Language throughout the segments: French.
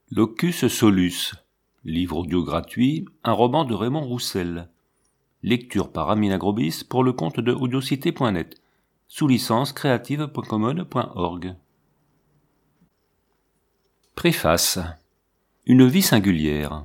Locus Solus, livre audio gratuit, un roman de Raymond Roussel. Lecture par Amine Agrobis pour le compte de audiocité.net, sous licence creative.commode.org. Préface. Une vie singulière.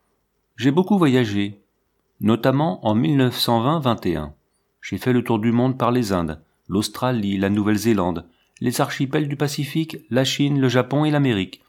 J'ai beaucoup voyagé, notamment en 1920-21. J'ai fait le tour du monde par les Indes, l'Australie, la Nouvelle-Zélande, les archipels du Pacifique, la Chine, le Japon et l'Amérique.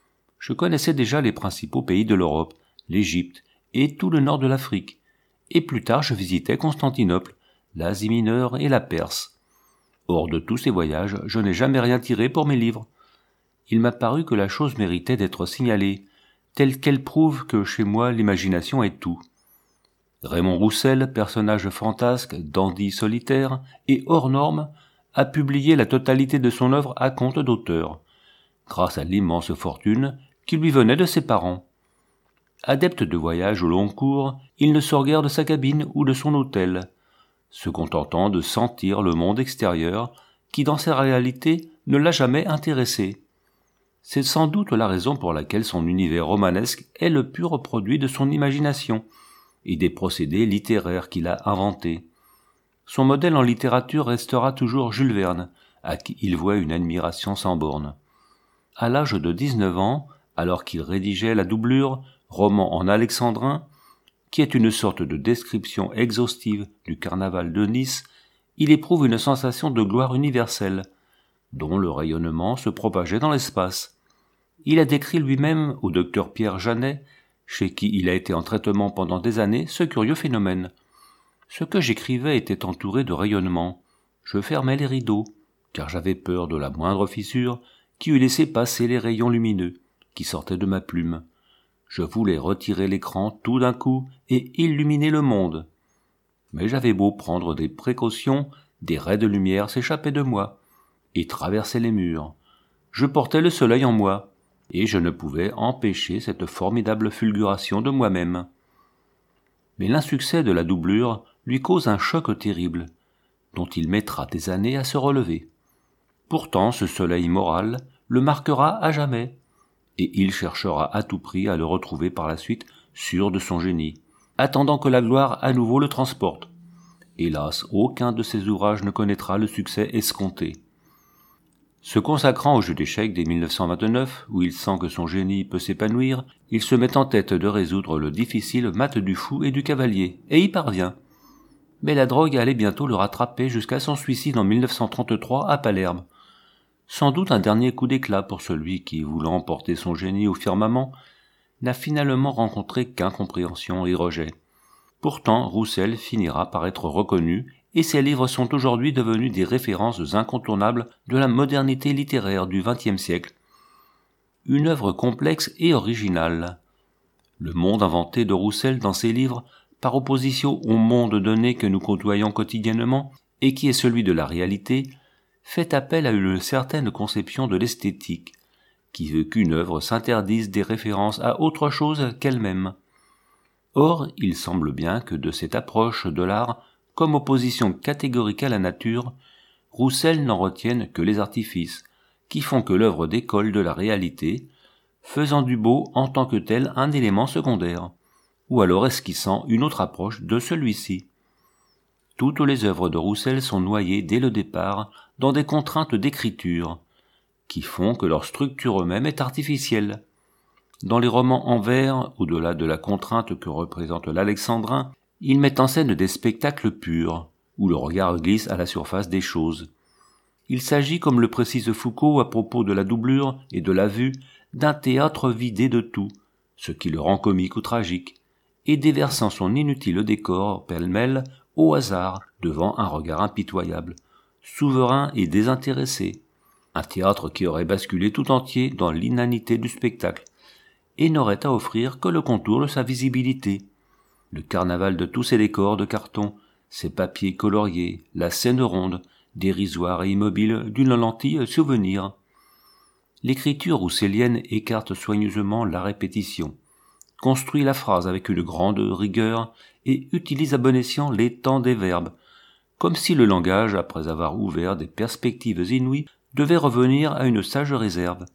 Je connaissais déjà les principaux pays de l'Europe, l'Égypte et tout le nord de l'Afrique. Et plus tard, je visitais Constantinople, l'Asie mineure et la Perse. Hors de tous ces voyages, je n'ai jamais rien tiré pour mes livres. Il m'a paru que la chose méritait d'être signalée, telle qu'elle prouve que chez moi l'imagination est tout. Raymond Roussel, personnage fantasque, dandy solitaire et hors norme, a publié la totalité de son œuvre à compte d'auteur, grâce à l'immense fortune qui lui venait de ses parents. Adepte de voyages au long cours, il ne sort guère de sa cabine ou de son hôtel, se contentant de sentir le monde extérieur qui, dans sa réalité, ne l'a jamais intéressé. C'est sans doute la raison pour laquelle son univers romanesque est le pur produit de son imagination et des procédés littéraires qu'il a inventés. Son modèle en littérature restera toujours Jules Verne, à qui il voit une admiration sans borne. À l'âge de 19 ans, alors qu'il rédigeait La Doublure, roman en alexandrin, qui est une sorte de description exhaustive du carnaval de Nice, il éprouve une sensation de gloire universelle, dont le rayonnement se propageait dans l'espace. Il a décrit lui-même au docteur Pierre Janet, chez qui il a été en traitement pendant des années, ce curieux phénomène. Ce que j'écrivais était entouré de rayonnements. Je fermais les rideaux, car j'avais peur de la moindre fissure qui eût laissé passer les rayons lumineux qui sortaient de ma plume. Je voulais retirer l'écran tout d'un coup et illuminer le monde. Mais j'avais beau prendre des précautions, des raies de lumière s'échappaient de moi et traversaient les murs. Je portais le soleil en moi, et je ne pouvais empêcher cette formidable fulguration de moi-même. Mais l'insuccès de La Doublure lui cause un choc terrible, dont il mettra des années à se relever. Pourtant, ce soleil moral le marquera à jamais, et il cherchera à tout prix à le retrouver par la suite, sûr de son génie, attendant que la gloire à nouveau le transporte. Hélas, aucun de ses ouvrages ne connaîtra le succès escompté. Se consacrant au jeu d'échecs dès 1929, où il sent que son génie peut s'épanouir, il se met en tête de résoudre le difficile mat du fou et du cavalier, et y parvient. Mais la drogue allait bientôt le rattraper jusqu'à son suicide en 1933 à Palerme. Sans doute un dernier coup d'éclat pour celui qui, voulant porter son génie au firmament, n'a finalement rencontré qu'incompréhension et rejet. Pourtant, Roussel finira par être reconnu, et ses livres sont aujourd'hui devenus des références incontournables de la modernité littéraire du XXe siècle. Une œuvre complexe et originale. Le monde inventé de Roussel dans ses livres, par opposition au monde donné que nous côtoyons quotidiennement, et qui est celui de la réalité, fait appel à une certaine conception de l'esthétique, qui veut qu'une œuvre s'interdise des références à autre chose qu'elle-même. Or, il semble bien que de cette approche de l'art, comme opposition catégorique à la nature, Roussel n'en retienne que les artifices, qui font que l'œuvre décolle de la réalité, faisant du beau en tant que tel un élément secondaire, ou alors esquissant une autre approche de celui-ci. Toutes les œuvres de Roussel sont noyées dès le départ dans des contraintes d'écriture, qui font que leur structure eux-mêmes est artificielle. Dans les romans en vers, au-delà de la contrainte que représente l'alexandrin, il met en scène des spectacles purs, où le regard glisse à la surface des choses. Il s'agit, comme le précise Foucault à propos de La Doublure et de la vue, d'un théâtre vidé de tout, ce qui le rend comique ou tragique, et déversant son inutile décor pêle-mêle au hasard devant un regard impitoyable, souverain et désintéressé, un théâtre qui aurait basculé tout entier dans l'inanité du spectacle, et n'aurait à offrir que le contour de sa visibilité, le carnaval de tous ces décors de carton, ces papiers coloriés, la scène ronde, dérisoire et immobile d'une lentille souvenir. L'écriture rousselienne écarte soigneusement la répétition, construit la phrase avec une grande rigueur et utilise à bon escient les temps des verbes, comme si le langage, après avoir ouvert des perspectives inouïes, devait revenir à une sage réserve.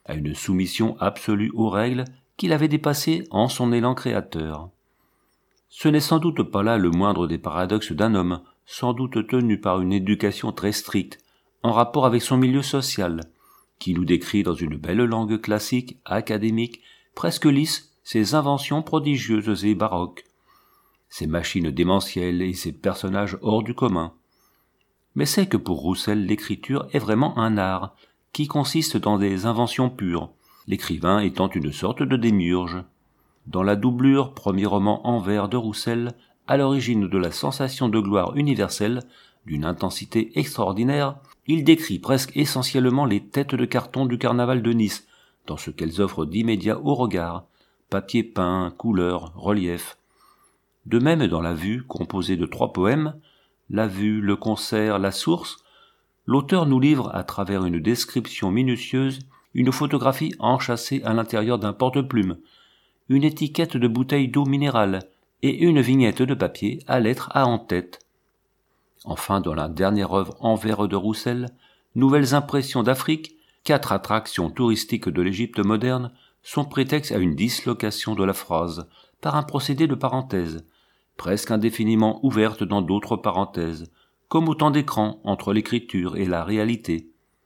à une soumission absolue aux règles qu'il avait dépassées en son élan créateur. Ce n'est sans doute pas là le moindre des paradoxes d'un homme, sans doute tenu par une éducation très stricte, en rapport avec son milieu social, qui nous décrit dans une belle langue classique, académique, presque lisse, ses inventions prodigieuses et baroques, ses machines démentielles et ses personnages hors du commun. Mais c'est que pour Roussel l'écriture est vraiment un art, qui consiste dans des inventions pures, l'écrivain étant une sorte de démiurge. Dans la doublure, premier roman en vers de Roussel, à l'origine de la sensation de gloire universelle, d'une intensité extraordinaire, il décrit presque essentiellement les têtes de carton du carnaval de Nice, dans ce qu'elles offrent d'immédiat au regard, papier peint, couleurs, relief. De même dans La Vue, composée de 3 poèmes, La Vue, le concert, la source, l'auteur nous livre, à travers une description minutieuse, une photographie enchâssée à l'intérieur d'un porte-plume, une étiquette de bouteille d'eau minérale et une vignette de papier à lettres à en-tête. Enfin, dans la dernière œuvre en vers de Roussel, Nouvelles impressions d'Afrique, 4 attractions touristiques de l'Égypte moderne sont prétexte à une dislocation de la phrase par un procédé de parenthèse, presque indéfiniment ouverte dans d'autres parenthèses, comme autant d'écrans entre l'écriture et la réalité.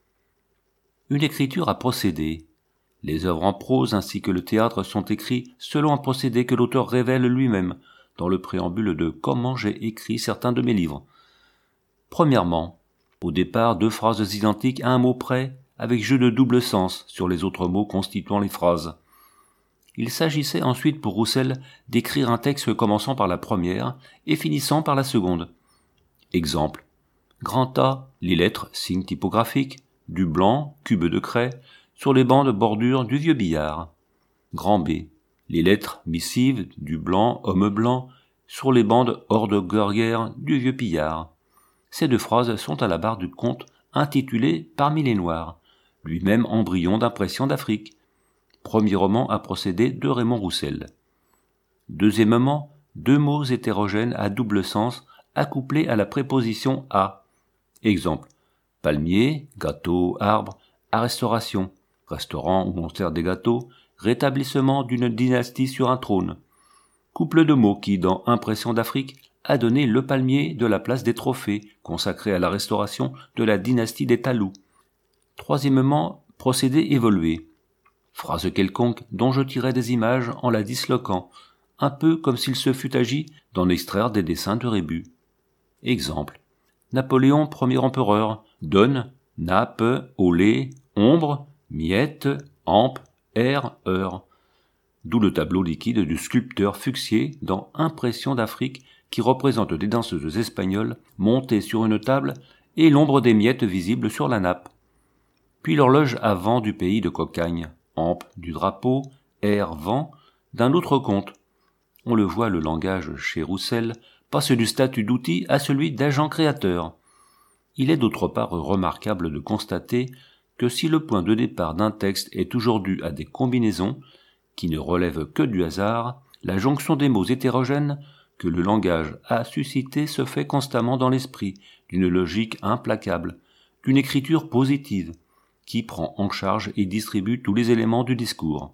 Une écriture à procédé. Les œuvres en prose ainsi que le théâtre sont écrits selon un procédé que l'auteur révèle lui-même dans le préambule de « Comment j'ai écrit certains de mes livres ». Premièrement, au départ 2 phrases identiques à un mot près, avec jeu de double sens sur les autres mots constituant les phrases. Il s'agissait ensuite pour Roussel d'écrire un texte commençant par la première et finissant par la seconde. Exemple. Grand A, les lettres, signes typographiques, du blanc, cube de craie, sur les bandes bordures du vieux billard. Grand B, les lettres, missives, du blanc, homme blanc, sur les bandes hors de guerre du vieux pillard. Ces 2 phrases sont à la barre du conte intitulé Parmi les Noirs, lui-même embryon d'impression d'Afrique, premier roman à procédé de Raymond Roussel. Deuxièmement, 2 mots hétérogènes à double sens accouplés à la préposition à. Exemple, palmier, gâteau, arbre, à restauration, restaurant où on sert des gâteaux, rétablissement d'une dynastie sur un trône. Couple de mots qui, dans Impression d'Afrique, a donné le palmier de la place des trophées, consacré à la restauration de la dynastie des Talous. Troisièmement, procédé évolué. Phrase quelconque dont je tirais des images en la disloquant, un peu comme s'il se fût agi d'en extraire des dessins de Rébus. Exemple. Napoléon, premier empereur, donne, nappe, olé, ombre, miette, ampe, air, heure. D'où le tableau liquide du sculpteur Fuxier dans Impression d'Afrique qui représente des danseuses espagnoles montées sur une table et l'ombre des miettes visibles sur la nappe. Puis l'horloge à vent du pays de Cocagne, ampe du drapeau, air, vent, d'un autre conte. On le voit, le langage chez Roussel passe du statut d'outil à celui d'agent créateur. Il est d'autre part remarquable de constater que si le point de départ d'un texte est toujours dû à des combinaisons, qui ne relèvent que du hasard, la jonction des mots hétérogènes que le langage a suscité se fait constamment dans l'esprit d'une logique implacable, d'une écriture positive, qui prend en charge et distribue tous les éléments du discours.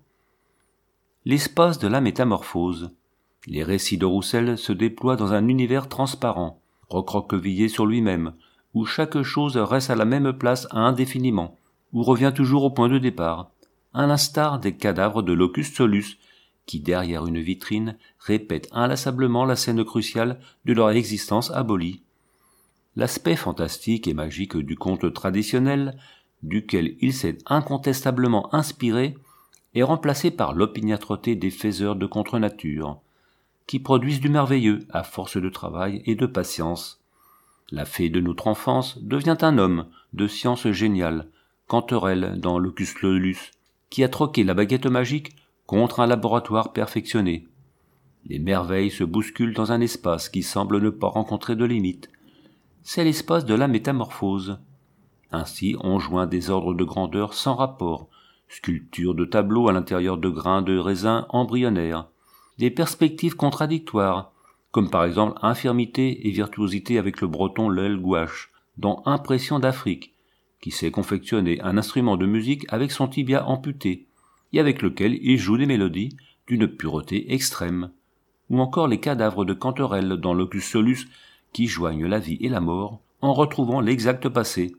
L'espace de la métamorphose. Les récits de Roussel se déploient dans un univers transparent, recroquevillé sur lui-même, où chaque chose reste à la même place indéfiniment, ou revient toujours au point de départ, à l'instar des cadavres de Locus Solus, qui, derrière une vitrine, répètent inlassablement la scène cruciale de leur existence abolie. L'aspect fantastique et magique du conte traditionnel, duquel il s'est incontestablement inspiré, est remplacé par l'opiniâtreté des faiseurs de contre-nature, qui produisent du merveilleux à force de travail et de patience. La fée de notre enfance devient un homme de science géniale, Canterelle dans Locus Solus, qui a troqué la baguette magique contre un laboratoire perfectionné. Les merveilles se bousculent dans un espace qui semble ne pas rencontrer de limites. C'est l'espace de la métamorphose. Ainsi on joint des ordres de grandeur sans rapport, sculptures de tableaux à l'intérieur de grains de raisin embryonnaires, des perspectives contradictoires, comme par exemple infirmité et virtuosité avec le breton l'aile gouache, dans Impression d'Afrique, qui sait confectionner un instrument de musique avec son tibia amputé, et avec lequel il joue des mélodies d'une pureté extrême, ou encore les cadavres de Canterelle dans l'Ocus Solus qui joignent la vie et la mort en retrouvant l'exact passé.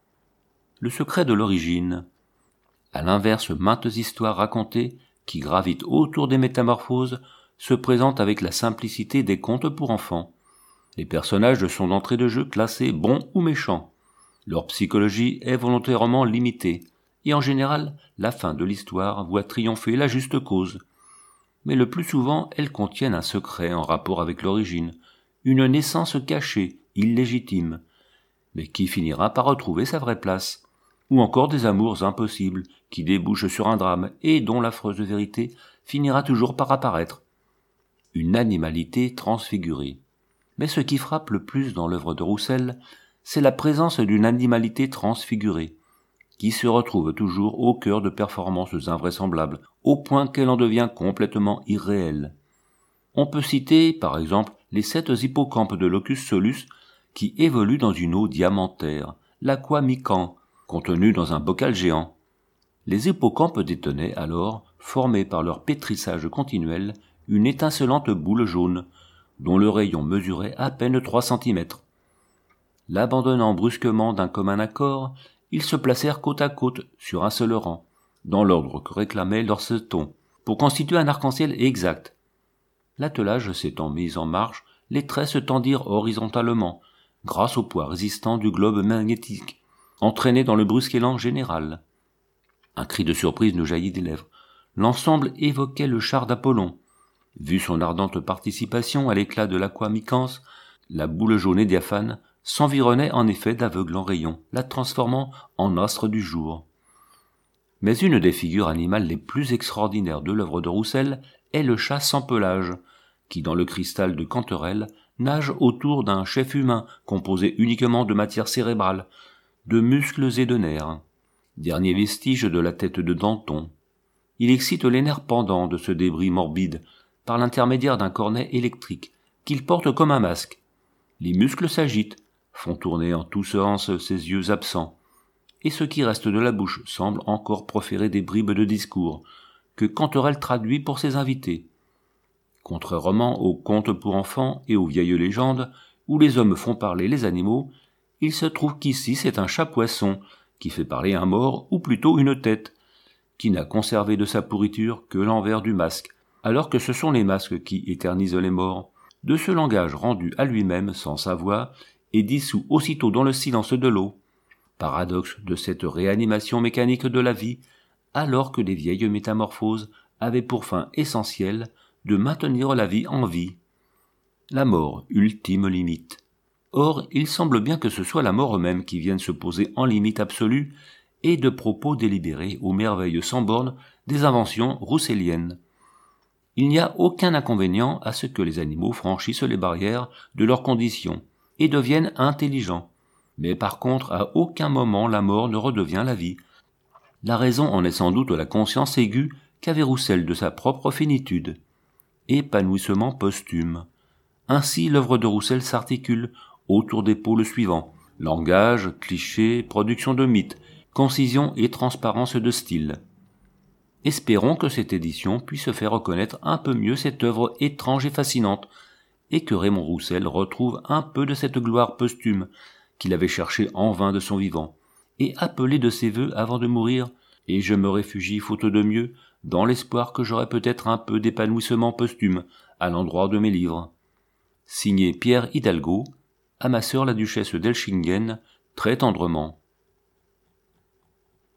Le secret de l'origine. À l'inverse, maintes histoires racontées, qui gravitent autour des métamorphoses, se présentent avec la simplicité des contes pour enfants. Les personnages sont d'entrée de jeu classés bons ou méchants. Leur psychologie est volontairement limitée, et en général, la fin de l'histoire voit triompher la juste cause. Mais le plus souvent, elles contiennent un secret en rapport avec l'origine, une naissance cachée, illégitime, mais qui finira par retrouver sa vraie place, ou encore des amours impossibles qui débouchent sur un drame et dont l'affreuse vérité finira toujours par apparaître. Une animalité transfigurée. Mais ce qui frappe le plus dans l'œuvre de Roussel, c'est la présence d'une animalité transfigurée, qui se retrouve toujours au cœur de performances invraisemblables, au point qu'elle en devient complètement irréelle. On peut citer, par exemple, les 7 hippocampes de Locus Solus qui évoluent dans une eau diamantaire, l'aqua mican, contenue dans un bocal géant. Les hippocampes détenaient alors, formés par leur pétrissage continuel, une étincelante boule jaune, dont le rayon mesurait à peine 3 centimètres. L'abandonnant brusquement d'un commun accord, ils se placèrent côte à côte sur un seul rang, dans l'ordre que réclamaient leurs setons, pour constituer un arc-en-ciel exact. L'attelage s'étant mis en marche, les traits se tendirent horizontalement, grâce au poids résistant du globe magnétique, entraîné dans le brusque élan général. Un cri de surprise nous jaillit des lèvres. L'ensemble évoquait le char d'Apollon. Vu son ardente participation à l'éclat de l'aqua micans, la boule jaune et diaphane s'environnait en effet d'aveuglants rayons, la transformant en astre du jour. Mais une des figures animales les plus extraordinaires de l'œuvre de Roussel est le chat sans pelage, qui dans le cristal de Canterelle nage autour d'un chef humain composé uniquement de matière cérébrale, de muscles et de nerfs. Dernier vestige de la tête de Danton. Il excite les nerfs pendants de ce débris morbide par l'intermédiaire d'un cornet électrique qu'il porte comme un masque. Les muscles s'agitent, font tourner en tous sens ses yeux absents, et ce qui reste de la bouche semble encore proférer des bribes de discours que Canterelle traduit pour ses invités. Contrairement aux contes pour enfants et aux vieilles légendes où les hommes font parler les animaux, il se trouve qu'ici c'est un chat-poisson qui fait parler un mort ou plutôt une tête, qui n'a conservé de sa pourriture que l'envers du masque, alors que ce sont les masques qui éternisent les morts, de ce langage rendu à lui-même sans sa voix et dissous aussitôt dans le silence de l'eau. Paradoxe de cette réanimation mécanique de la vie, alors que les vieilles métamorphoses avaient pour fin essentielle de maintenir la vie en vie. La mort, ultime limite. Or, il semble bien que ce soit la mort même qui vienne se poser en limite absolue et de propos délibérés aux merveilles sans bornes des inventions rousseliennes. Il n'y a aucun inconvénient à ce que les animaux franchissent les barrières de leurs conditions et deviennent intelligents. Mais par contre, à aucun moment la mort ne redevient la vie. La raison en est sans doute la conscience aiguë qu'avait Roussel de sa propre finitude. Épanouissement posthume. Ainsi l'œuvre de Roussel s'articule autour des pôles suivants: langage, cliché, production de mythes, concision et transparence de style. Espérons que cette édition puisse faire reconnaître un peu mieux cette œuvre étrange et fascinante, et que Raymond Roussel retrouve un peu de cette gloire posthume qu'il avait cherchée en vain de son vivant, et appelée de ses vœux avant de mourir, et je me réfugie faute de mieux, dans l'espoir que j'aurai peut-être un peu d'épanouissement posthume à l'endroit de mes livres. Signé Pierre Hidalgo, à ma sœur la duchesse d'Elchingen, très tendrement.